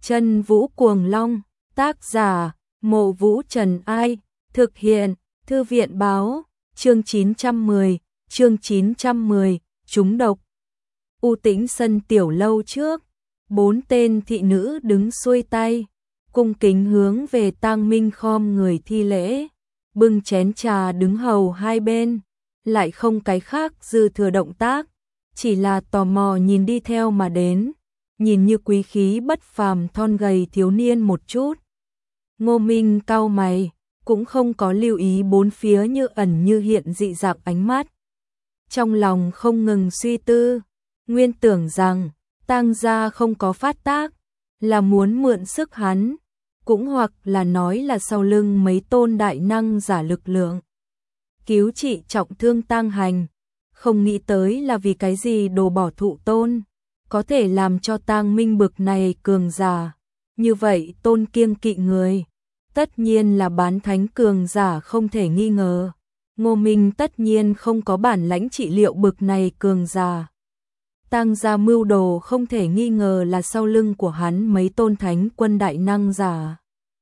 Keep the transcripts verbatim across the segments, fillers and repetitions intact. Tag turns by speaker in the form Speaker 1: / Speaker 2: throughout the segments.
Speaker 1: Chân Vũ Cuồng Long, tác giả, Mộ Vũ Trần Ai, thực hiện, Thư viện báo, chương chín trăm mười, chương chín trăm mười, trúng độc. U Tĩnh sân tiểu lâu trước, bốn tên thị nữ đứng xuôi tay, cung kính hướng về Tang Minh khom người thi lễ, bưng chén trà đứng hầu hai bên, lại không cái khác dư thừa động tác, chỉ là tò mò nhìn đi theo mà đến, nhìn như quý khí bất phàm thon gầy thiếu niên một chút. Ngô Minh cau mày, cũng không có lưu ý bốn phía như ẩn như hiện dị dạng ánh mắt. Trong lòng không ngừng suy tư, nguyên tưởng rằng Tang gia không có phát tác, là muốn mượn sức hắn, cũng hoặc là nói là sau lưng mấy tôn đại năng giả lực lượng cứu trị trọng thương Tang Hành, không nghĩ tới là vì cái gì đồ bỏ thụ tôn, có thể làm cho Tang Minh bực này cường giả, như vậy tôn kiêng kỵ người, tất nhiên là bán thánh cường giả không thể nghi ngờ. Ngô Minh tất nhiên không có bản lãnh trị liệu bực này cường giả. Tang gia mưu đồ không thể nghi ngờ là sau lưng của hắn mấy tôn thánh quân đại năng giả.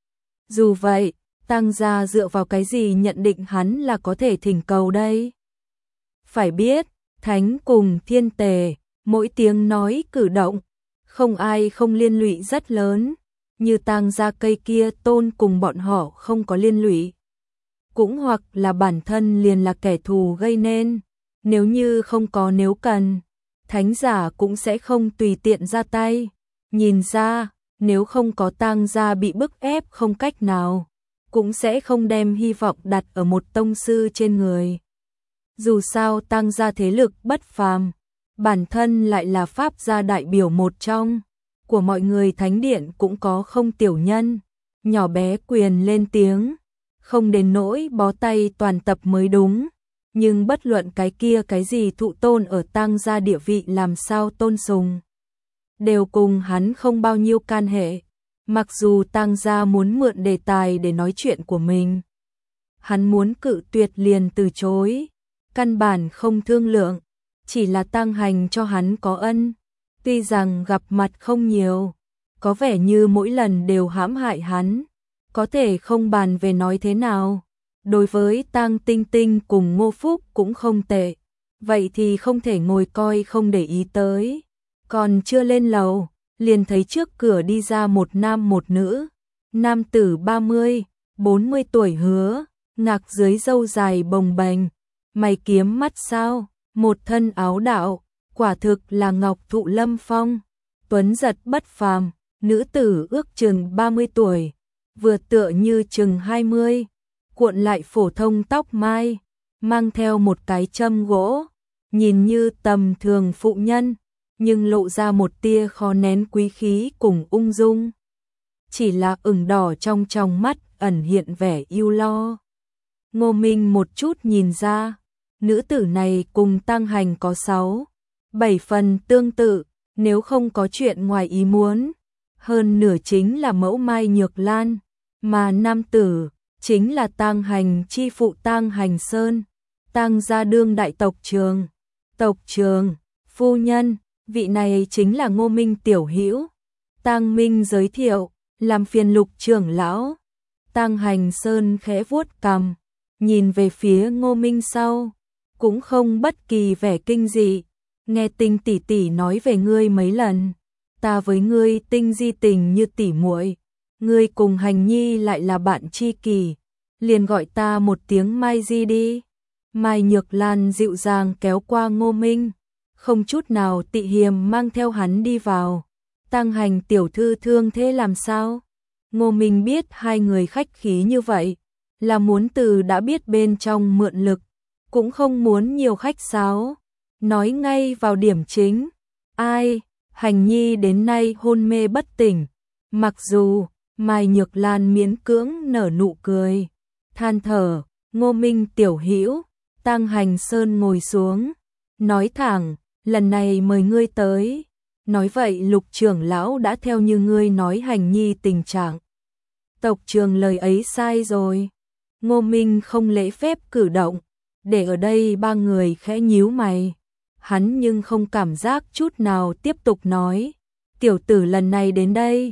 Speaker 1: Dù vậy, Tang gia dựa vào cái gì nhận định hắn là có thể thỉnh cầu đây? Phải biết, thánh cùng thiên tề, mỗi tiếng nói cử động, không ai không liên lụy rất lớn, như Tang gia cây kia tôn cùng bọn họ không có liên lụy. Cũng hoặc là bản thân liền là kẻ thù gây nên, nếu như không có nếu cần, thánh giả cũng sẽ không tùy tiện ra tay. Nhìn ra, nếu không có Tang gia bị bức ép không cách nào, cũng sẽ không đem hy vọng đặt ở một tông sư trên người. Dù sao Tang gia thế lực bất phàm, bản thân lại là pháp gia đại biểu một trong, của mọi người thánh điện cũng có không tiểu nhân, nhỏ bé quyền lên tiếng, không đến nỗi bó tay toàn tập mới đúng, nhưng bất luận cái kia cái gì thụ tôn ở Tang gia địa vị làm sao tôn sùng, đều cùng hắn không bao nhiêu can hệ. Mặc dù Tang gia muốn mượn đề tài để nói chuyện của mình, hắn muốn cự tuyệt liền từ chối, căn bản không thương lượng, chỉ là Tang Hành cho hắn có ân, tuy rằng gặp mặt không nhiều, có vẻ như mỗi lần đều hãm hại hắn, có thể không bàn về nói thế nào. Đối với Tang Tinh Tinh cùng Ngô Phúc cũng không tệ, vậy thì không thể ngồi coi không để ý tới. Còn chưa lên lầu, liền thấy trước cửa đi ra một nam một nữ, nam tử ba mươi, bốn mươi tuổi hứa, ngạc dưới râu dài bồng bềnh, mày kiếm mắt sao, một thân áo đạo, quả thực là ngọc thụ lâm phong, tuấn giật bất phàm. Nữ tử ước chừng ba mươi tuổi, vừa tựa như chừng hai mươi, cuộn lại phổ thông tóc mai, mang theo một cái châm gỗ, nhìn như tầm thường phụ nhân, nhưng lộ ra một tia khó nén quý khí cùng ung dung. Chỉ là ửng đỏ trong trong mắt ẩn hiện vẻ ưu lo. Ngô Minh một chút nhìn ra, nữ tử này cùng Tang Hành có sáu, bảy phần tương tự, nếu không có chuyện ngoài ý muốn, hơn nửa chính là mẫu Mai Nhược Lan, mà nam tử chính là Tang Hành chi phụ Tang Hành Sơn, Tang gia đương đại tộc trường. Tộc trường, phu nhân, vị này chính là Ngô Minh tiểu hữu. Tang Minh giới thiệu, làm phiền Lục trưởng lão. Tang Hành Sơn khẽ vuốt cằm, nhìn về phía Ngô Minh sau, cũng không bất kỳ vẻ kinh dị, nghe Tinh tỷ tỷ nói về ngươi mấy lần, ta với ngươi Tinh di tình như tỷ muội, ngươi cùng Hành nhi lại là bạn tri kỷ, liền gọi ta một tiếng Mai Di đi. Mai Nhược Lan dịu dàng kéo qua Ngô Minh, không chút nào tị hiềm mang theo hắn đi vào. Tang Hành tiểu thư thương thế làm sao? Ngô Minh biết hai người khách khí như vậy, là muốn từ đã biết bên trong mượn lực, cũng không muốn nhiều khách sáo, nói ngay vào điểm chính. Ai, Hành nhi đến nay hôn mê bất tỉnh. Mặc dù Mai Nhược Lan miễn cưỡng nở nụ cười, than thở. Ngô Minh tiểu hữu. Tang Hành Sơn ngồi xuống, nói thẳng, lần này mời ngươi tới. Nói vậy Lục trưởng lão đã theo như ngươi nói Hành nhi tình trạng. Tộc trường lời ấy sai rồi. Ngô Minh không lễ phép cử động, để ở đây ba người khẽ nhíu mày. Hắn nhưng không cảm giác chút nào tiếp tục nói, tiểu tử lần này đến đây,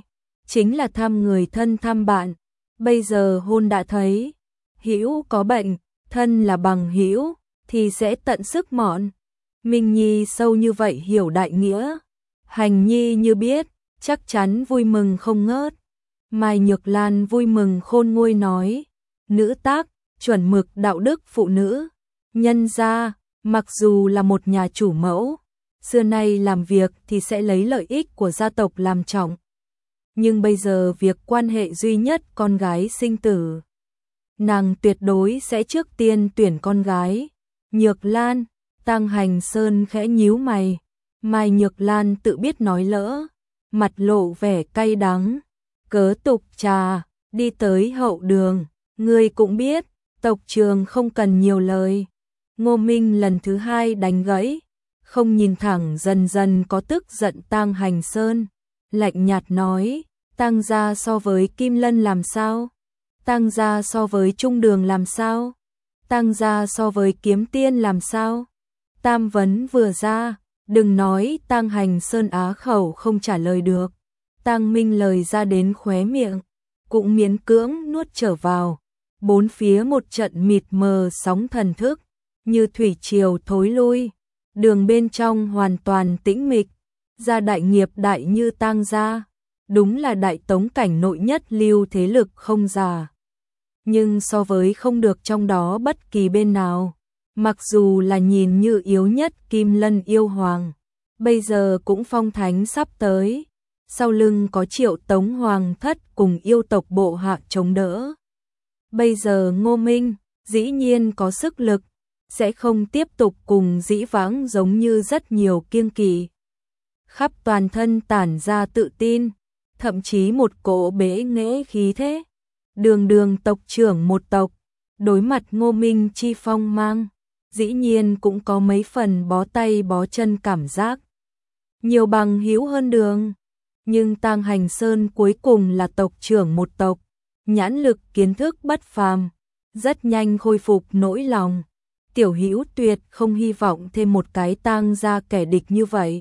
Speaker 1: chính là thăm người thân thăm bạn. Bây giờ hôn đã thấy, hữu có bệnh, thân là bằng hữu, thì sẽ tận sức mọn. Minh Nhi sâu như vậy hiểu đại nghĩa. Hành Nhi như biết, chắc chắn vui mừng không ngớt. Mai Nhược Lan vui mừng khôn nguôi nói, nữ tác, chuẩn mực đạo đức phụ nữ. Nhân gia, mặc dù là một nhà chủ mẫu, xưa nay làm việc thì sẽ lấy lợi ích của gia tộc làm trọng. Nhưng bây giờ việc quan hệ duy nhất con gái sinh tử, nàng tuyệt đối sẽ trước tiên tuyển con gái. Nhược Lan, Tăng Hành Sơn khẽ nhíu mày. Mai Nhược Lan tự biết nói lỡ, mặt lộ vẻ cay đắng. Cớ tục trà, đi tới hậu đường, ngươi cũng biết, tộc trường không cần nhiều lời. Ngô Minh lần thứ hai đánh gãy, không nhìn thẳng dần dần có tức giận Tăng Hành Sơn, lạnh nhạt nói, Tăng gia so với Kim Lân làm sao? Tăng gia so với Trung Đường làm sao? Tăng gia so với Kiếm Tiên làm sao? Tam vấn vừa ra, đừng nói Tăng Hành Sơn á khẩu không trả lời được. Tăng Minh lời ra đến khóe miệng, cũng miễn cưỡng nuốt trở vào. Bốn phía một trận mịt mờ sóng thần thức, như thủy triều thối lui. Đường bên trong hoàn toàn tĩnh mịch, gia đại nghiệp đại như Tăng gia, đúng là đại tống cảnh nội nhất lưu thế lực không già. Nhưng so với không được trong đó bất kỳ bên nào, mặc dù là nhìn như yếu nhất Kim Lân yêu hoàng, bây giờ cũng phong thánh sắp tới, sau lưng có Triệu Tống hoàng thất cùng yêu tộc bộ hạ chống đỡ. Bây giờ Ngô Minh, dĩ nhiên có sức lực, sẽ không tiếp tục cùng dĩ vãng giống như rất nhiều kiêng kỵ. Khắp toàn thân tản ra tự tin, thậm chí một cỗ bế nghệ khí thế. Đường đường tộc trưởng một tộc, đối mặt Ngô Minh chi phong mang, dĩ nhiên cũng có mấy phần bó tay bó chân cảm giác. Nhiều bằng hữu hơn đường, nhưng Tăng Hành Sơn cuối cùng là tộc trưởng một tộc, nhãn lực kiến thức bất phàm, rất nhanh khôi phục nỗi lòng. Tiểu hữu tuyệt không hy vọng thêm một cái Tăng gia kẻ địch như vậy.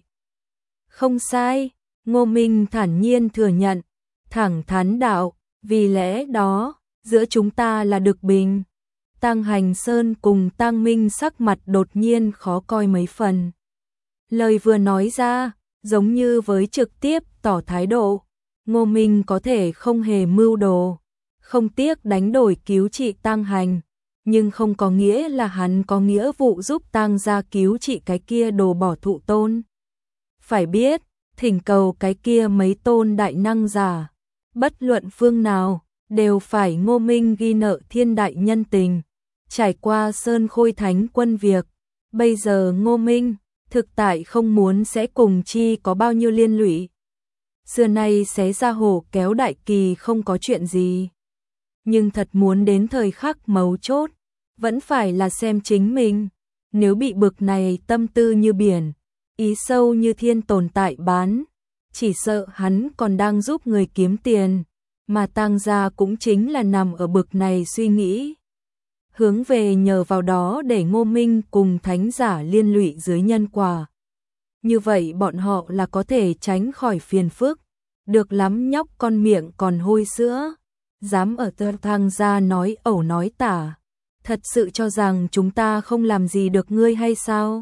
Speaker 1: Không sai, Ngô Minh thản nhiên thừa nhận, thẳng thắn đạo, vì lẽ đó, giữa chúng ta là Đực Bình. Tăng Hành Sơn cùng Tăng Minh sắc mặt đột nhiên khó coi mấy phần. Lời vừa nói ra, giống như với trực tiếp tỏ thái độ, Ngô Minh có thể không hề mưu đồ, không tiếc đánh đổi cứu trị Tăng Hành, nhưng không có nghĩa là hắn có nghĩa vụ giúp Tăng gia cứu trị cái kia đồ bỏ thụ tôn. Phải biết, thỉnh cầu cái kia mấy tôn đại năng giả, bất luận phương nào, đều phải Ngô Minh ghi nợ thiên đại nhân tình, trải qua sơn khôi thánh quân việc. Bây giờ Ngô Minh, thực tại không muốn sẽ cùng chi có bao nhiêu liên lụy. Xưa nay xé ra hổ kéo đại kỳ không có chuyện gì. Nhưng thật muốn đến thời khắc mấu chốt, vẫn phải là xem chính mình. Nếu bị bực này tâm tư như biển, ý sâu như thiên tồn tại bán, chỉ sợ hắn còn đang giúp người kiếm tiền, mà Tăng gia cũng chính là nằm ở bực này suy nghĩ. Hướng về nhờ vào đó để Ngô Minh cùng thánh giả liên lụy dưới nhân quả. Như vậy bọn họ là có thể tránh khỏi phiền phức. Được lắm nhóc con miệng còn hôi sữa, dám ở tơ Tăng gia nói ẩu nói tả. Thật sự cho rằng chúng ta không làm gì được ngươi hay sao?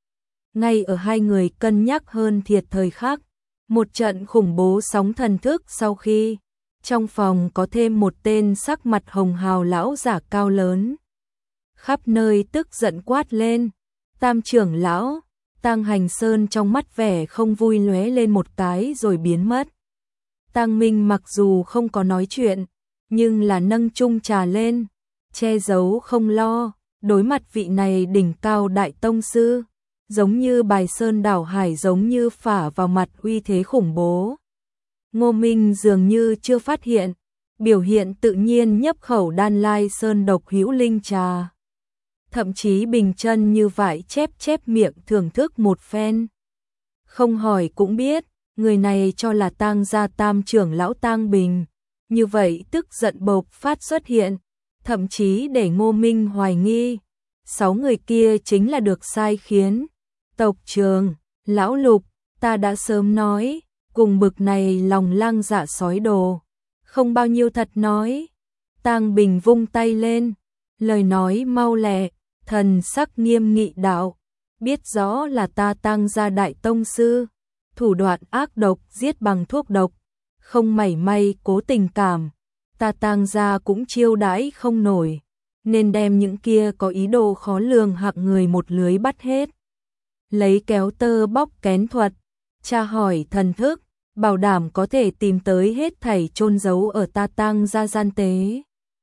Speaker 1: Ngay ở hai người cân nhắc hơn thiệt thời khắc, một trận khủng bố sóng thần thức sau khi trong phòng có thêm một tên sắc mặt hồng hào lão giả cao lớn. Khắp nơi tức giận quát lên, Tam trưởng lão. Tăng Hành Sơn trong mắt vẻ không vui lóe lên một cái rồi biến mất. Tăng Minh mặc dù không có nói chuyện, nhưng là nâng chung trà lên, che giấu không lo, đối mặt vị này đỉnh cao đại tông sư, giống như bài sơn đảo hải, giống như phả vào mặt uy thế khủng bố. Ngô Minh dường như chưa phát hiện, biểu hiện tự nhiên nhấp khẩu đan lai sơn độc hữu linh trà. Thậm chí bình chân như vậy chép chép miệng thưởng thức một phen. Không hỏi cũng biết, người này cho là Tang gia tam trưởng lão Tang Bình. Như vậy tức giận bộc phát xuất hiện, thậm chí để Ngô Minh hoài nghi. Sáu người kia chính là được sai khiến. Tộc trường, lão Lục, ta đã sớm nói, cùng bực này lòng lang dạ sói đồ, không bao nhiêu thật nói. Tang Bình vung tay lên, lời nói mau lẹ, thần sắc nghiêm nghị đạo, biết rõ là ta Tang gia đại tông sư, thủ đoạn ác độc giết bằng thuốc độc, không mảy may cố tình cảm, ta Tang gia cũng chiêu đãi không nổi, nên đem những kia có ý đồ khó lường hạng người một lưới bắt hết. Lấy kéo tơ bóc kén thuật, tra hỏi thần thức, bảo đảm có thể tìm tới hết thảy chôn giấu ở ta Tang gia gian tế.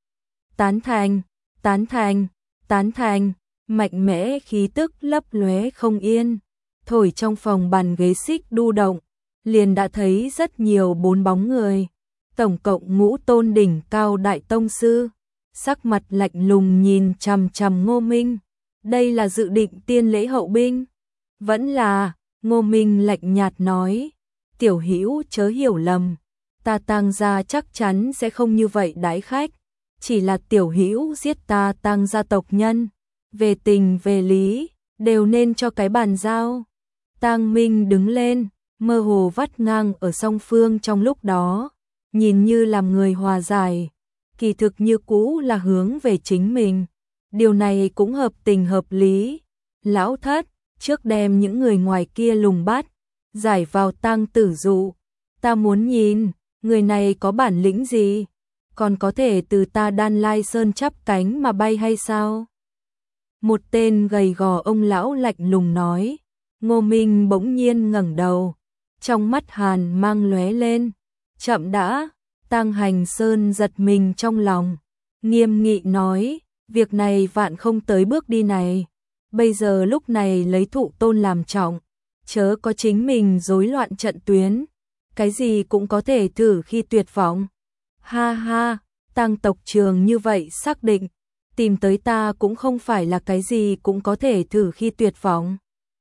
Speaker 1: Tán thành, tán thành, tán thành, mạnh mẽ khí tức lấp lóe không yên, thổi trong phòng bàn ghế xích đu động, liền đã thấy rất nhiều bốn bóng người, tổng cộng ngũ tôn đỉnh cao đại tông sư, sắc mặt lạnh lùng nhìn chằm chằm Ngô Minh. Đây là dự định tiên lễ hậu binh? Vẫn là, Ngô Minh lạnh nhạt nói, tiểu hữu chớ hiểu lầm, ta Tang gia chắc chắn sẽ không như vậy đãi khách, chỉ là tiểu hữu giết ta Tang gia tộc nhân, về tình về lý, đều nên cho cái bàn giao. Tang Minh đứng lên, mơ hồ vắt ngang ở song phương trong lúc đó, nhìn như làm người hòa giải, kỳ thực như cũ là hướng về chính mình. Điều này cũng hợp tình hợp lý. Lão thất, trước đem những người ngoài kia lùng bắt, giải vào Tang tử dụ. Ta muốn nhìn, người này có bản lĩnh gì? Còn có thể từ ta Đan Lai Sơn chắp cánh mà bay hay sao? Một tên gầy gò ông lão lạnh lùng nói. Ngô Minh bỗng nhiên ngẩng đầu, trong mắt hàn mang lóe lên. Chậm đã, Tang Hành Sơn giật mình trong lòng, nghiêm nghị nói, việc này vạn không tới bước đi này. Bây giờ lúc này lấy thụ tôn làm trọng, chớ có chính mình rối loạn trận tuyến, cái gì cũng có thể thử khi tuyệt vọng. Ha ha, Tang tộc trường như vậy xác định, tìm tới ta cũng không phải là cái gì cũng có thể thử khi tuyệt vọng.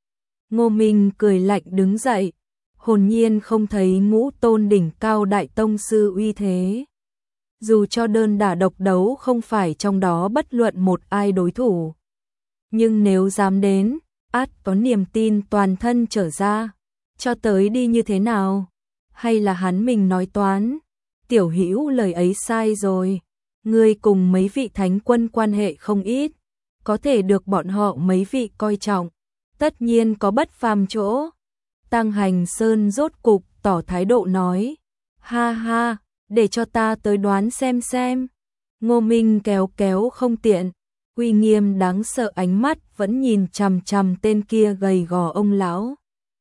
Speaker 1: Ngô Minh cười lạnh đứng dậy, hồn nhiên không thấy ngũ tôn đỉnh cao đại tông sư uy thế. Dù cho đơn đả độc đấu không phải trong đó bất luận một ai đối thủ, nhưng nếu dám đến, át có niềm tin toàn thân trở ra. Cho tới đi như thế nào? Hay là hắn mình nói toán? Tiểu hữu lời ấy sai rồi. Ngươi cùng mấy vị thánh quân quan hệ không ít, có thể được bọn họ mấy vị coi trọng, tất nhiên có bất phàm chỗ. Tang Hành Sơn rốt cục tỏ thái độ nói, ha ha, để cho ta tới đoán xem xem. Ngô Minh kéo kéo không tiện, uy nghiêm đáng sợ ánh mắt vẫn nhìn chằm chằm tên kia gầy gò ông lão.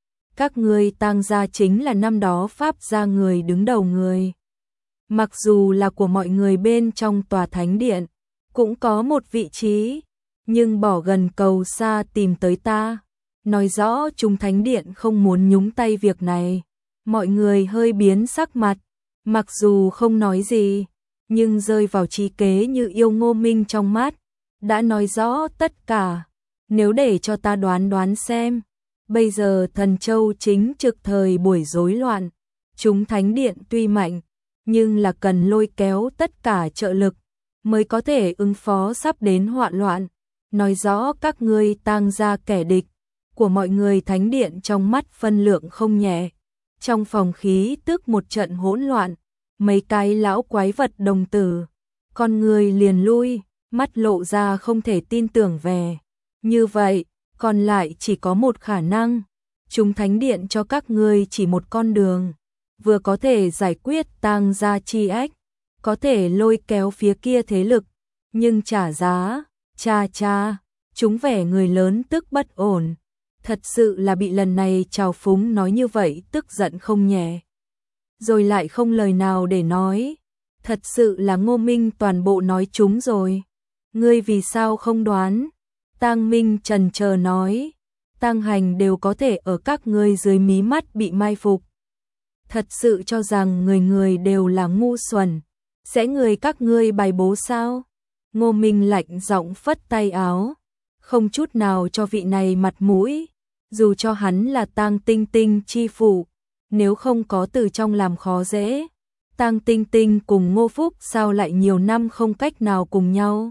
Speaker 1: Các ngươi Tang gia chính là năm đó Pháp gia người đứng đầu người. Mặc dù là của mọi người bên trong tòa thánh điện, cũng có một vị trí, nhưng bỏ gần cầu xa tìm tới ta, nói rõ chúng thánh điện không muốn nhúng tay việc này. Mọi người hơi biến sắc mặt, mặc dù không nói gì, nhưng rơi vào trí kế như yêu Ngô Minh trong mắt, đã nói rõ tất cả. Nếu để cho ta đoán đoán xem, bây giờ Thần Châu chính trực thời buổi rối loạn, chúng thánh điện tuy mạnh, nhưng là cần lôi kéo tất cả trợ lực mới có thể ứng phó sắp đến họa loạn. Nói rõ các ngươi Tang gia kẻ địch của mọi người thánh điện trong mắt phân lượng không nhẹ. Trong phòng khí tức một trận hỗn loạn, mấy cái lão quái vật đồng tử, con người liền lui, mắt lộ ra không thể tin tưởng về. Như vậy, còn lại chỉ có một khả năng, chúng thánh điện cho các ngươi chỉ một con đường, vừa có thể giải quyết Tang gia chi ách, có thể lôi kéo phía kia thế lực, nhưng trả giá, cha cha, chúng vẻ người lớn tức bất ổn. Thật sự là bị lần này trào phúng nói như vậy tức giận không nhẹ. Rồi lại không lời nào để nói. Thật sự là Ngô Minh toàn bộ nói chúng rồi. Ngươi vì sao không đoán? Tang Minh trần chờ nói. Tang Hành đều có thể ở các ngươi dưới mí mắt bị mai phục. Thật sự cho rằng người người đều là ngu xuẩn. Sẽ người các ngươi bài bố sao? Ngô Minh lạnh giọng phất tay áo, không chút nào cho vị này mặt mũi. Dù cho hắn là Tang Tinh Tinh chi phủ, nếu không có từ trong làm khó dễ, Tang Tinh Tinh cùng Ngô Phúc sao lại nhiều năm không cách nào cùng nhau?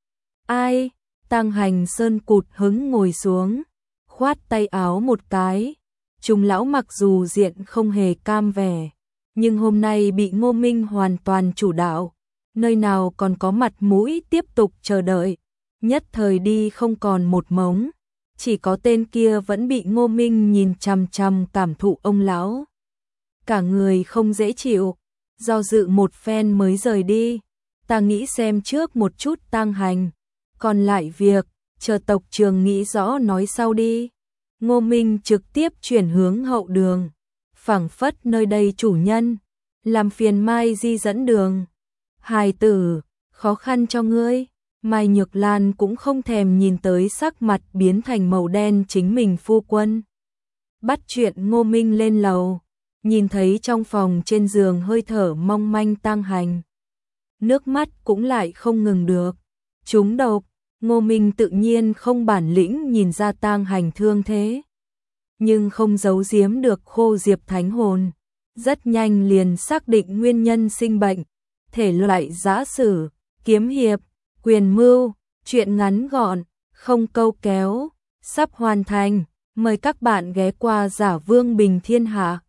Speaker 1: Ai? Tang Hành Sơn cụt hứng ngồi xuống, khoát tay áo một cái, Trùng lão mặc dù diện không hề cam vẻ, nhưng hôm nay bị Ngô Minh hoàn toàn chủ đạo, nơi nào còn có mặt mũi tiếp tục chờ đợi, nhất thời đi không còn một mống, chỉ có tên kia vẫn bị Ngô Minh nhìn chằm chằm cảm thụ ông lão. Cả người không dễ chịu, do dự một phen mới rời đi, ta nghĩ xem trước một chút tang hành, còn lại việc, chờ tộc trường nghĩ rõ nói sau đi. Ngô Minh trực tiếp chuyển hướng hậu đường, phảng phất nơi đây chủ nhân, làm phiền Mai Di dẫn đường. Hài tử, khó khăn cho ngươi. Mai Nhược Lan cũng không thèm nhìn tới sắc mặt biến thành màu đen chính mình phu quân. Bắt chuyện Ngô Minh lên lầu, nhìn thấy trong phòng trên giường hơi thở mong manh tang hành. Nước mắt cũng lại không ngừng được. Trúng độc, Ngô Minh tự nhiên không bản lĩnh nhìn ra tang hành thương thế. Nhưng không giấu giếm được Khô Diệp thánh hồn. Rất nhanh liền xác định nguyên nhân sinh bệnh. Thể loại giã sử, kiếm hiệp, quyền mưu, chuyện ngắn gọn, không câu kéo, sắp hoàn thành. Mời các bạn ghé qua Giả Vương Bình Thiên Hạ.